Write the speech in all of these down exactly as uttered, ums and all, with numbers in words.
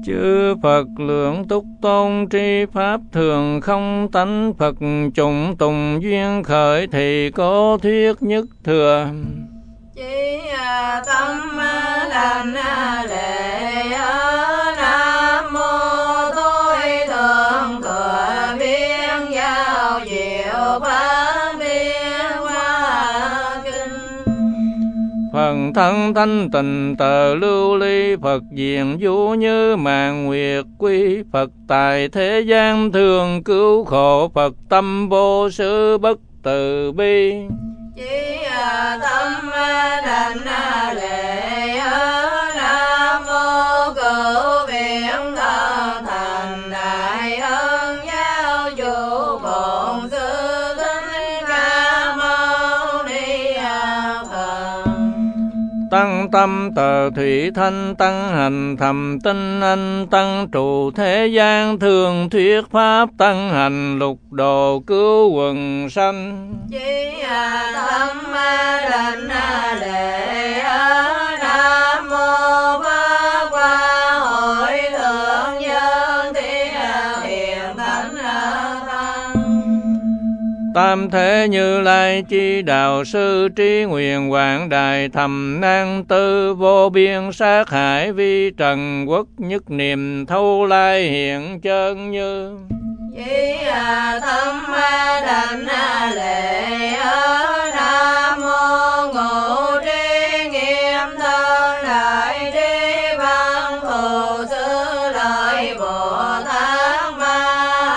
Chư Phật lượng túc tôn tri pháp thường không tánh, Phật chủng tùng duyên khởi thì có thuyết nhất thừa. Chỉ tâm đảnh lễ Nam mô tôi thượng thừa biên giao diệu pháp biên hoa kinh. Phần thân thanh tịnh tờ lưu ly, Phật diện vũ như màn nguyệt quy. Phật tại thế gian thường cứu khổ, Phật tâm vô sư bất từ bi. Chỉ tâm đảnh lễ Nam mô cửu viện thần thành đại ân giáo chủ bổn sư Thích Ca Mâu Ni Phật. Tăng tâm tờ thủy thanh, tăng hành thầm tinh anh, tăng trụ thế gian thường thuyết pháp, tăng hành lục độ cứu quần sanh. Chỉ tâm đảnh lễ Nam mô Pháp Hoa Hội Thượng Nhân Thiên Thiện Thánh Tăng. Tam thế Như Lai chi đạo sư, trí nguyện quảng đại thầm nan tư. Vô biên sát hải vi trần quốc, nhất niệm thâu lai hiện chân như. Chỉ tâm đảnh lễ Nam mô Ngũ Trí Nghiêm Thân Đại Trí Văn Thù Sư Lợi Bồ Tát Ma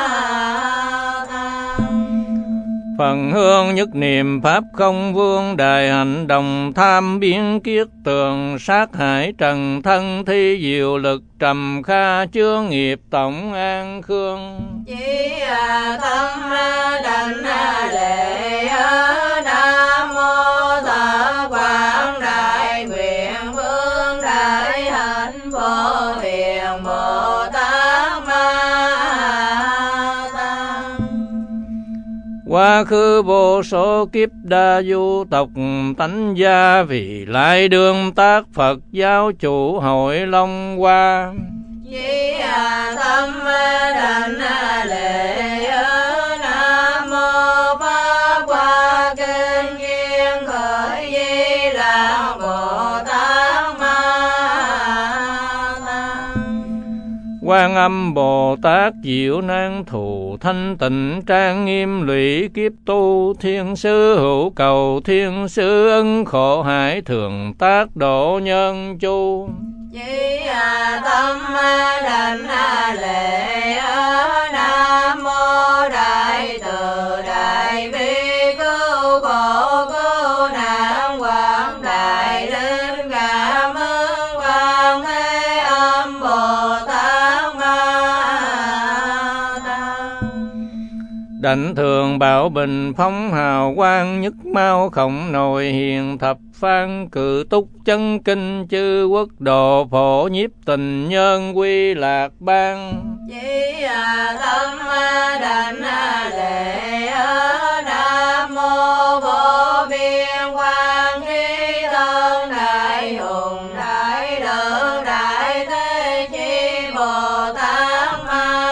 Than. Phần hương nhất niệm pháp không vương, đại hạnh đồng tham biến kiết tường. Sát hải trần thân thi diệu lực, trầm kha chướng nghiệp tổng an khương. Chỉ tâm đảnh lễ Nam mô Thập Quảng Đại Nguyện Vương Đại Hạnh Phổ Thiện Bồ Tát Ma Than. Quá khứ vô số kiếp đa du tộc tánh gia, vì lại đương tác Phật giáo chủ hội Long Hoa. Chỉ tâm đảnh lễ Nam mô Pháp Hoa Kinh Duyên Khởi Di Lạc Bồ Tát Ma Than. Quan Âm Bồ Tát diệu năng thù, thanh tịnh trang nghiêm lụy kiếp tu. Thiên sư hữu cầu, thiên sư ân khổ hải, thường tác độ nhân chu. Chỉ tâm đảnh lễ Nam mô Đại Từ Đại Bi Cứu Khổ Cứu Nạn Quảng Đại Linh Cảm Ứng Quang Thế Âm Bồ Tát Ma Than. Đảnh thường bảo bình phóng hào quang, nhất mau khổng nội hiền thập phan. Cự túc chân kinh chư quốc độ, phổ nhiếp tình nhân quy lạc bang. Chỉ tâm đảnh lễ Nam mô Vô Biên Quang Trí Tân Đại Hùng Đại Đức Đại Thế Chí Bồ Tát Ma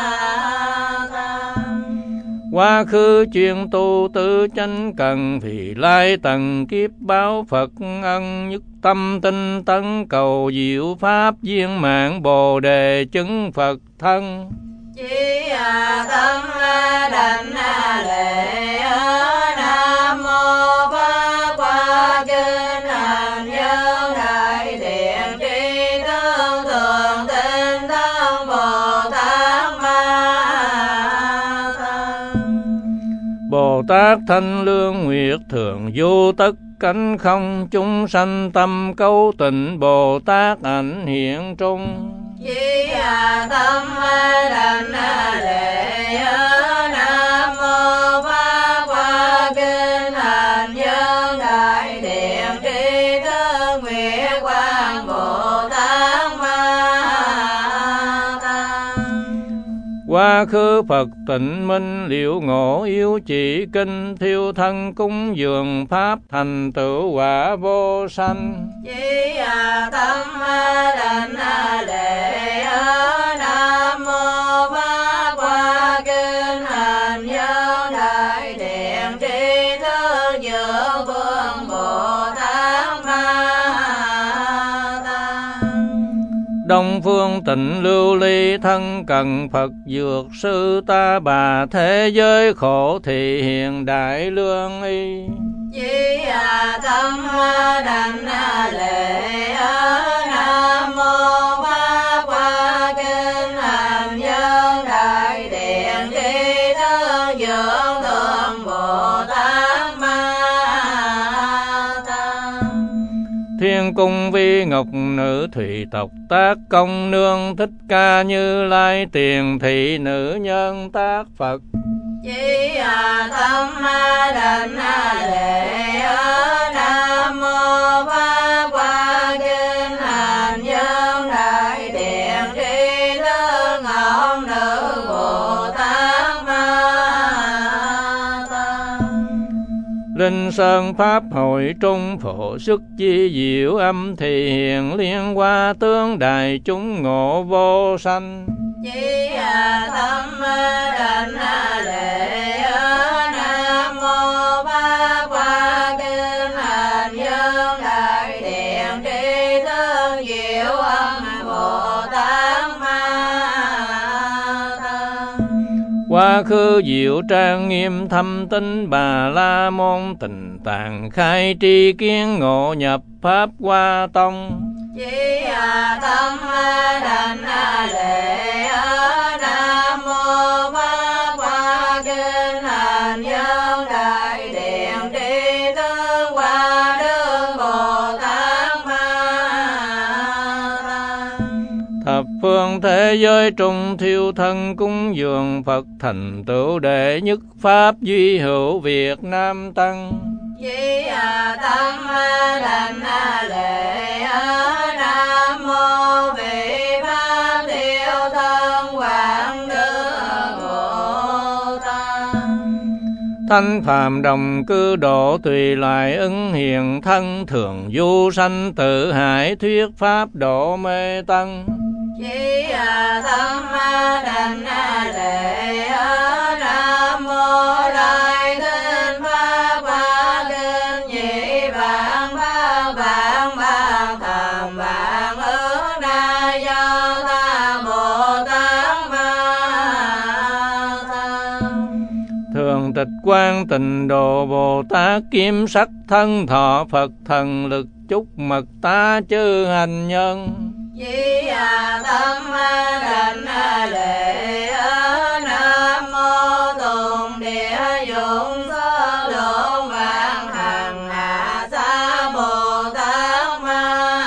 Than. Quá khứ chuyên tu tứ chánh cần, vì lai tầng kiếp báo Phật ân. Nhất tâm tinh tấn cầu diệu pháp, viên mãn bồ đề chứng Phật thân. Chỉ tâm đảnh lễ Nam mô Pháp Hoa Kinh Hành Nhân Đại Thiện Tri Thức Thường Tinh Tấn Bồ Tát Ma Than. Bồ Tát thanh lương nguyệt thường vô tất cánh không, chúng sanh tâm cấu tịnh. Bồ Tát ảnh hiện trung. Chỉ tâm đảnh lễ Nam mô Pháp Hoa Kinh Hành Nhân Đại Thiện Tri Thức Nguyệt Quang Bồ Tát Ma Than. Quá Quá khứ Phật tịnh minh liệu ngộ yếu chỉ kinh, thiêu thân cúng dường pháp thành tựu quả vô sanh. Chỉ tâm đảnh lễ Nam mô Pháp Hoa Kinh Hành Nhân Đại Thiện Tri Thức Dược Vương Bồ Tát Ma Tăng. Đông phương tịnh lưu ly thân cần Phật dược sư, ta bà thế giới khổ thị hiện đại lương y. Chỉ tâm đảnh lễ Nam mô Pháp Hoa Kinh Hành Nhân Đại Thiện Tri Thức Dược Vương Bồ Tát Ma Tăng. Thiên cung vi ngọc nữ thủy tộc tác công nương, Thích Ca Như Lai tiền thị nữ nhân tác Phật. Chỉ tâm đảnh lễ Nam mô Pháp Hoa Kinh Hành Nhân Đại Thiện Tri Thức Ngọc Nữ Bồ Tát Ma Tăng. Linh sơn pháp hội trung phổ sức chi diệu, âm thì hiện liên hoa tướng đại chúng ngộ vô sanh. Chỉ tâm đảnh lễ Nam mô Pháp Hoa Kinh Hành Nhân Đại Thiện Tri Thức Diệu Âm Bồ Tát Ma Tăng. Quá khứ diệu trang nghiêm thâm tinh Bà La Môn, tình tạng khai tri kiến ngộ nhập pháp Hoa tông. Chỉ tâm đảnh lễ Nam mô Pháp Hoa Kinh Hành Nhân Đại Thiện Tri Thức Hoa Đức Bồ Tát Ma Tăng. Thập phương thế giới trung thiêu thân cúng dường Phật thành tựu đệ nhất pháp duy hữu Việt Nam tăng. Chỉ tâm đảnh lễ Nam mô Vị Pháp Thiêu Thân Quảng Đức Bồ Tát. Thanh phàm đồng cư độ tùy lại ứng hiện thân, thường du sanh tự hải thuyết pháp độ mê tăng. Chỉ tâm đảnh lễ Nam mô Đại Kinh Pháp Hoa Kinh Nhị Vạn Pháp Vạn Ba Tham Vạn Ứng Đa Do Ta Bồ Tát Ma Tăng. Thường tịch quan tịnh độ Bồ Tát, kiếm sắc thân thọ Phật thần lực chúc mật ta chư hành nhân. Chỉ tâm đảnh lễ Nam mô Tùng Địa Dụng Sơ Lượng Vạn Hằng Hạ Sa Bồ Tát Ma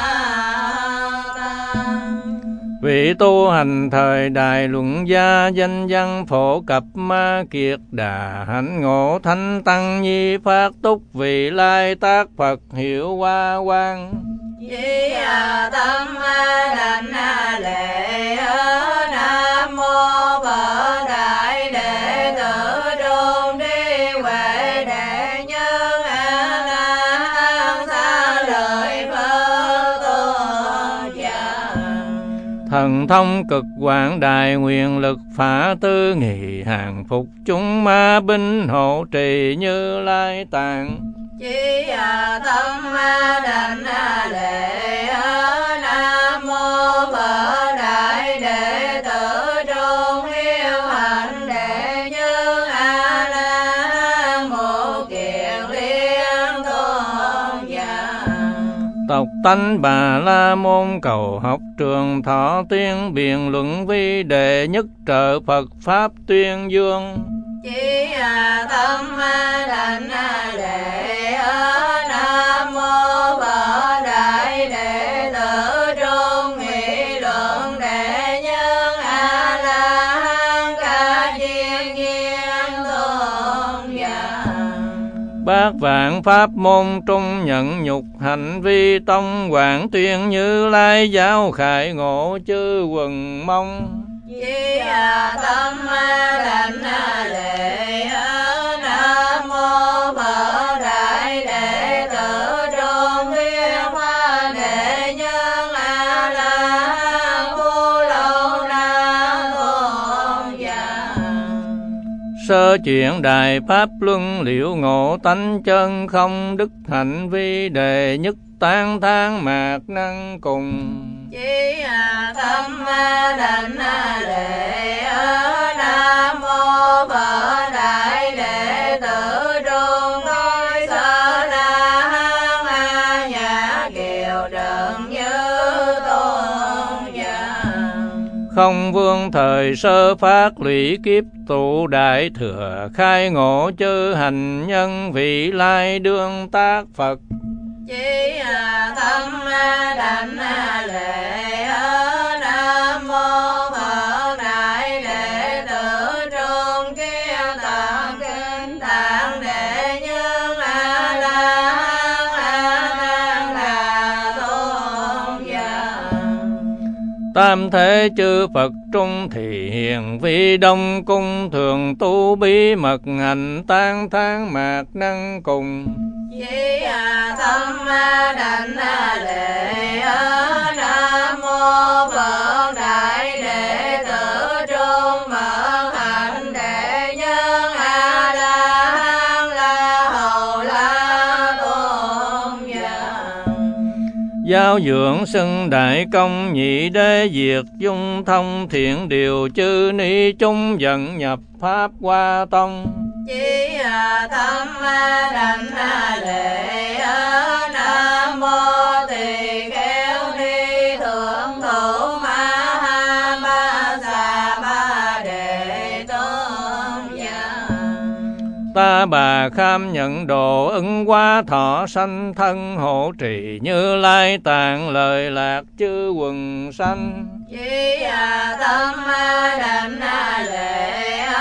Tăng. Vị tu hành thời đại luận gia, danh văn phổ cập ma kiệt đà, hạnh ngộ thánh tăng nhi phát túc, vị lai tác Phật hiệu hoa quang. Chỉ tâm đảnh lễ Nam mô Phật Đại Đệ Tử Trung Trí Huệ Đệ Nhân A La Xa Lời Phật Tôn Giả. Thần thông cực quảng đại, nguyện lực phá tư nghị, hàng phục chúng ma binh hộ trì Như Lai tạng. Chỉ tâm đảnh lễ Nam mô Phật Đại Đệ Tử Trung Hiếu Hạnh Đệ Nhân A La Một Kiền Liên Tôn Giả. Tộc tánh Bà La Môn cầu học trường thọ tiên, biện luận vi đệ nhất trợ Phật pháp tuyên dương. Chỉ tâm đảnh lễ Nam mô Phật Đại Đệ Tử Trung Nghị Luận Đệ Nhân A La Ca Diên Nhiên Tôn Giả. Bát vạn pháp môn trung nhận nhục hành vi tông, quảng tuyên Như Lai giáo khải ngộ chư quần mong. Chi tâm đảnh lễ. Nam mô Phật Đại Đệ Tử Trung Thiên Hoa Đệ Nhân A La Vô Lâu Na Tôn Giả. Sơ chuyển Đại Pháp Luân Liễu Ngộ Tánh Chân Không Đức Hạnh Vi Đề Nhất Tán Thán Mạc Năng Cùng. Chi tâm đảnh lễ. Nam mô Phật Đại Đệ Tử Trung Thôi Sở La Hán A Nhã Kiều Trần Như Tôn Giả. Không vương thời sơ phát lũy kiếp tụ đại thừa khai ngộ chư hành nhân vị lai đương tác Phật. Chi tâm đảnh lễ. Nam mô Phật Đại Đệ Tử Trung Kiên Tạng Kinh Tạng Đệ Nhân A La Hán A Tôn Giả. Tam thế chư Phật trung thì hiền vi đông cung thường tu bí mật hành tán thán mạc năng cùng. Chi tâm đảnh lễ. Nam mô Phật Đại Đệ Tử Trung Mật Hạnh Đệ Nhân A La Hán La Hầu La Tôn Giả. Giáo dưỡng xưng đại công nhị đế diệt dung thông thiện điều chư ni chung dẫn nhập pháp hoa tông. Chi tâm đảnh lễ. Nam mô Tỳ Kheo Ni Thượng Thủ Ma Ha Ba Sa Ba Đệ Tôn Giả. Ta bà kham nhận độ ứng hóa thọ sanh thân hộ trì Như Lai tạng lời lạc chư quần sanh. Chi tâm đảnh lễ.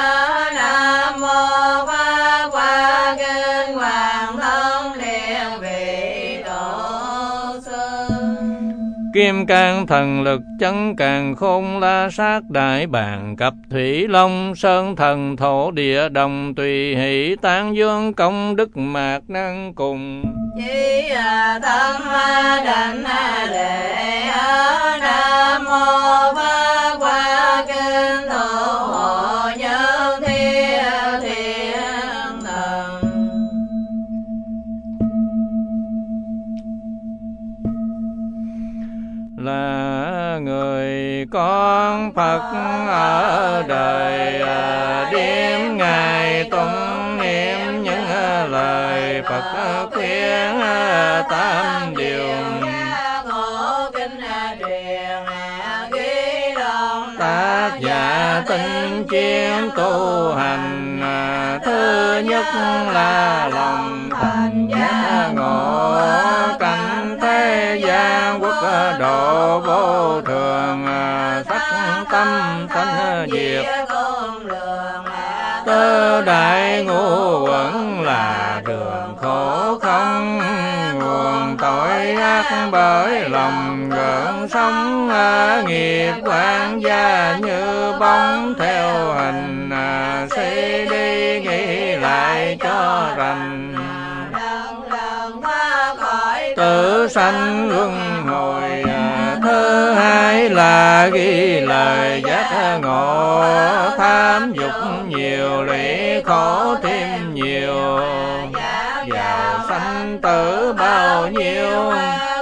Nam mô Pháp Hoa Kinh Hoàng Thông Liên Vị Tổ Sư. Kim cang thần lực chấn càng khôn la sát đại bàng cập thủy long sơn thần thổ địa đồng tùy hỷ tán dương công đức mạc năng cùng. Chi tâm đảnh lễ. Nam mô Pháp Hoa Kinh Thủ Hộ Nhân Thiên Thiên Thần. Là người con Phật ở đời đêm ngày tụng niệm những lời Phật khuyên tam điều. Tác giả tinh chuyên tu hành, thứ nhất là lòng thành giác ngộ cảnh thế gian quốc độ vô thường, sắc tâm tánh diệt tứ đại ngũ uẩn là đường khổ không, nguồn tội ác bởi lòng gợn sóng, nghiệp quan gia như bóng theo hình, suy đi nghĩ lại cho rành tử sanh luân hồi. Thứ hai là ghi lời giác ngộ, tham dục nhiều lụy khổ thêm nhiều, vào sanh tử bao nhiêu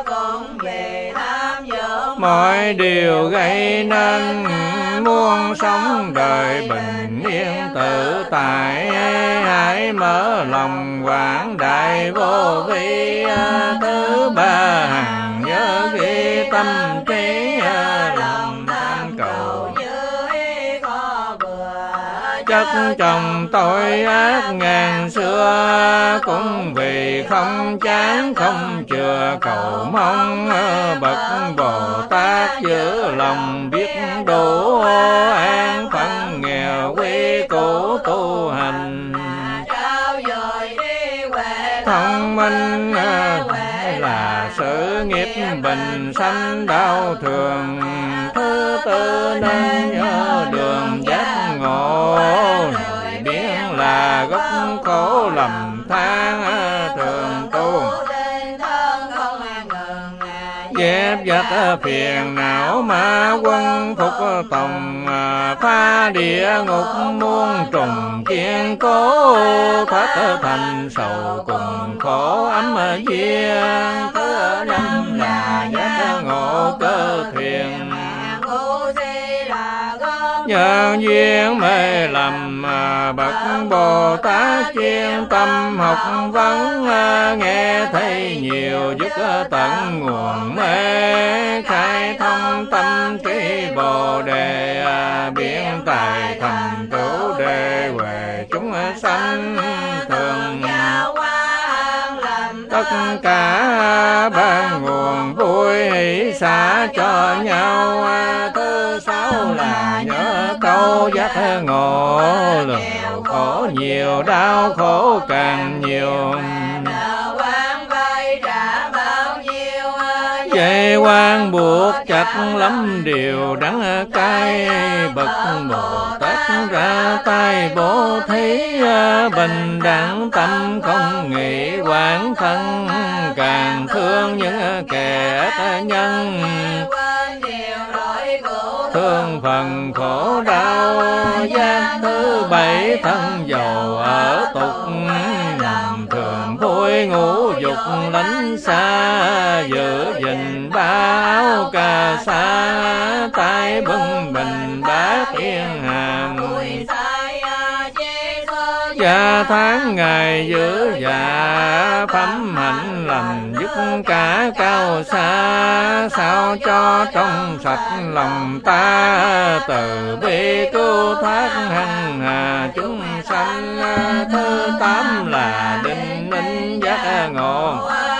mọi điều gây nên, muốn sống đời bình yên tự tại, hãy mở lòng quảng đại vô vi. Thứ ba hằng nhớ ghi tâm trí, lòng tham cầu chất chồng tội ác ngàn xưa, cũng vì không chán không chừa cầu mong, bậc Bồ Tát giữ lòng biết đủ, an phận nghèo quý cũ tu hành. Thông minh là sự nghiệp bình sanh đau thường, thứ tư nên nhớ dẹp dắt phiền não ma quân phục tòng, phá địa ngục muôn trùng kiên cố, thoát thành sầu cùng khổ ấm duyên. Thứ năm là giác ngộ cơ thuyền, nhân duyên mê lầm bậc Bồ Tát chuyên tâm học vấn, nghe thấy nhiều giúp tận nguồn mê, khai thông tâm trí Bồ Đề, biến tài thành tửu đề huệ chúng sanh thường. Tất cả ban nguồn vui hỷ xả cho nhau. Thứ sáu là nhớ câu giác ngộ, lượng khổ nhiều đau khổ càng nhiều. Dây quan buộc chặt lắm điều đắng cay, bậc Bồ Tát ra tay bố thí, bình đẳng tâm không nghĩ oán thân, càng thương những kẻ ác nhân. Thương phần khổ đau giác thứ bảy, thân giàu ở tục, nằm thường vui ngũ dục lánh xa, giữ gìn ba áo cà sa, tay bưng bình bát yên hàm. Và tháng ngày giữ dạ phẩm hạnh lành, giúp cả cao xa, sao cho trong sạch lòng ta, từ bi cứu thoát hằng hà chúng sanh. Thứ tám là định ninh giác ngộ,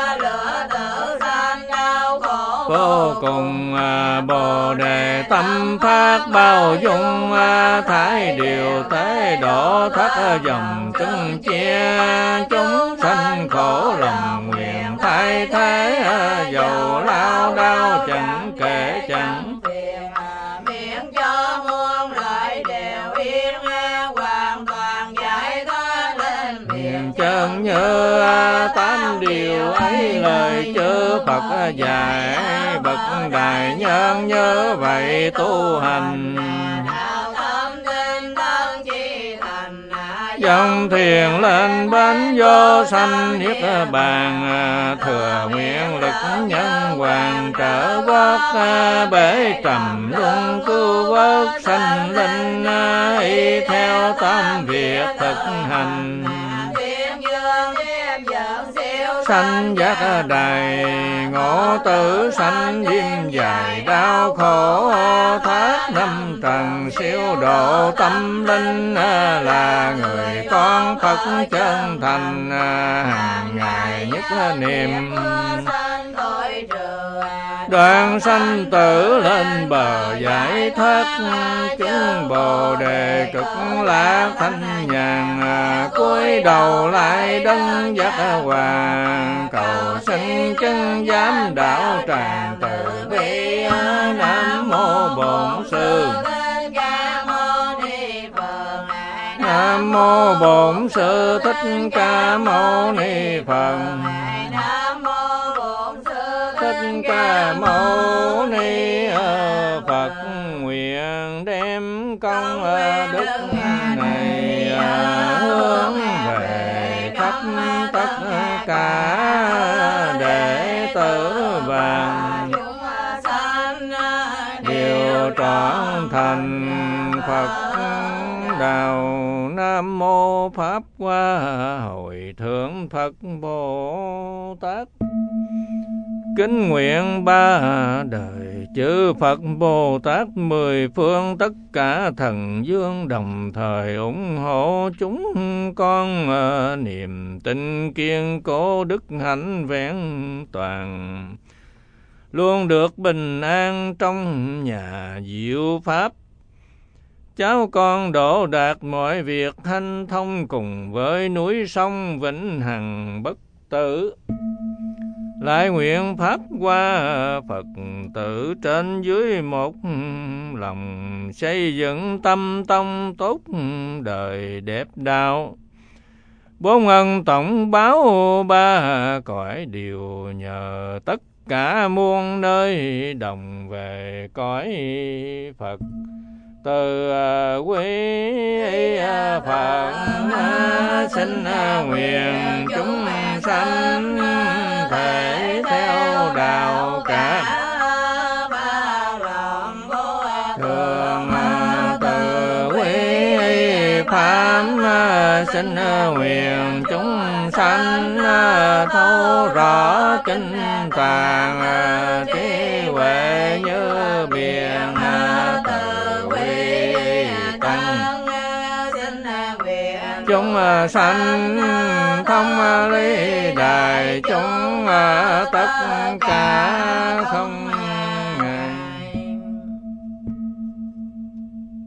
vô cùng Bồ Đề tâm phát bao dung, thái điều tế độ thoát dòng chúng chia. Chúng sanh khổ lòng nguyện thay thế, dầu lao đao chẳng kể chẳng. Miễn cho muôn lợi đều yên hoàn toàn giải thoát lên miền chân như tám điều ấy lời chư Phật dạy, bậc đại nhân nhớ vậy tu hành. Dòng thuyền lên bến vô sanh niết bàn, thừa nguyện lực nhân hoàng trở vớt, bể trầm luân cứu vớt sanh linh, y theo tam việc thực hành. Sanh giác đầy ngộ tử, sanh đêm dài đau khổ, thoát năm trần siêu độ tâm linh, là người con Phật chân thành, hàng ngày nhất niệm. Đoạn sanh tử lên bờ giải thoát, chúng Bồ Đề cực lạc thanh nhàn, cúi đầu lại đấng giác hoàng, cầu xin chân giám đạo tràng từ bi. Nam mô Bổn Sư, Nam mô Bổn Sư Thích Ca Mâu Ni Phật. Thích Ca Mâu Ni Phật nguyện đem công đức này hướng về khắp tất cả đệ tử vàng, đều trọn thành Phật đạo. Nam mô Pháp Hoa Hội Thượng Phật Bồ Tát. Kính nguyện ba đời chư Phật Bồ Tát mười phương, tất cả thần dương đồng thời ủng hộ chúng con, niềm tin kiên cố đức hạnh vẹn toàn, luôn được bình an trong nhà diệu pháp. Cháu con đỗ đạt mọi việc hanh thông, cùng với núi sông vĩnh hằng bất tử. Lại nguyện Pháp qua Phật tử trên dưới một lòng, xây dựng tâm tông tốt đời đẹp đạo. Bốn ân tổng báo ba cõi đều nhờ tất cả muôn nơi đồng về cõi Phật. Từ quý Phật xin nguyện chúng sanh thể theo đạo cả. Thường từ quý Pháp xin nguyện chúng sanh thấu rõ kinh tạng, trí huệ như biển từ quy tăng. Chúng sanh thông lý đại chúng tất cả